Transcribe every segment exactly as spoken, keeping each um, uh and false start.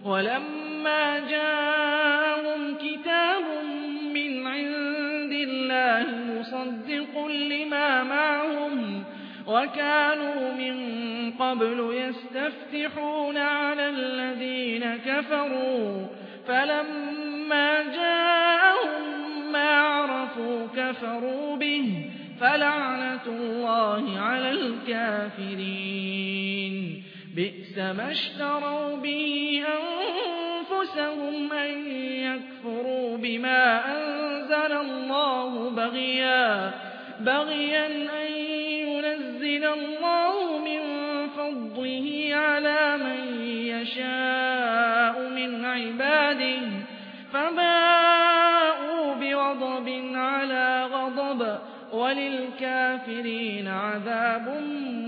ولما جاءهم كتاب من عند الله مصدق لما معهم وكانوا من قبل يستفتحون على الذين كفروا فلما جاءهم ما عرفوا كفروا به فلعنة الله على الكافرين بئس ما اشتروا به أنفسهم أن يكفروا بما أنزل الله بغيا بغيا أن ينزل الله من فضله على من يشاء من عباده فباءوا بغضب على غضب وللكافرين عذاب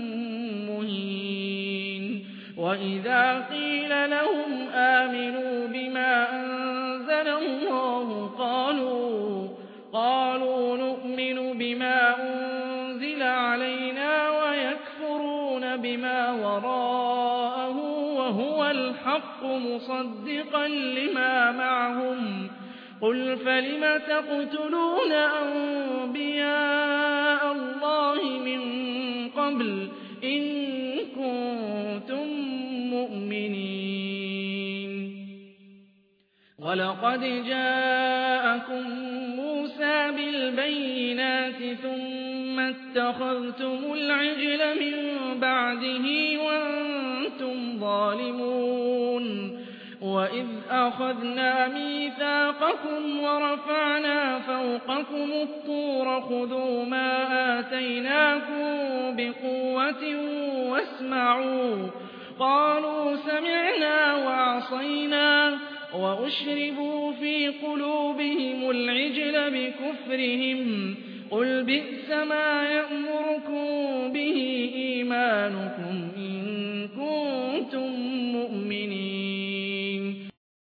مهين وإذا قيل لهم آمنوا بما أنزل الله قالوا قالوا نؤمن بما أنزل علينا ويكفرون بما وراءه وهو الحق مصدقا لما معهم قل فلم تقتلون أنبياء الله من قبل إن كنتم مؤمنين ولقد جاءكم موسى بالبينات ثم اتخذتم العجل من بعده وأنتم ظالمون وإذ أخذنا ميثاقكم ورفعنا فوقكم الطور خذوا ما آتيناكم بقوة واسمعوا قالوا سمعنا وعصينا وأشربوا في قلوبهم العجل بكفرهم قل بئس ما يأمركم به إيمانكم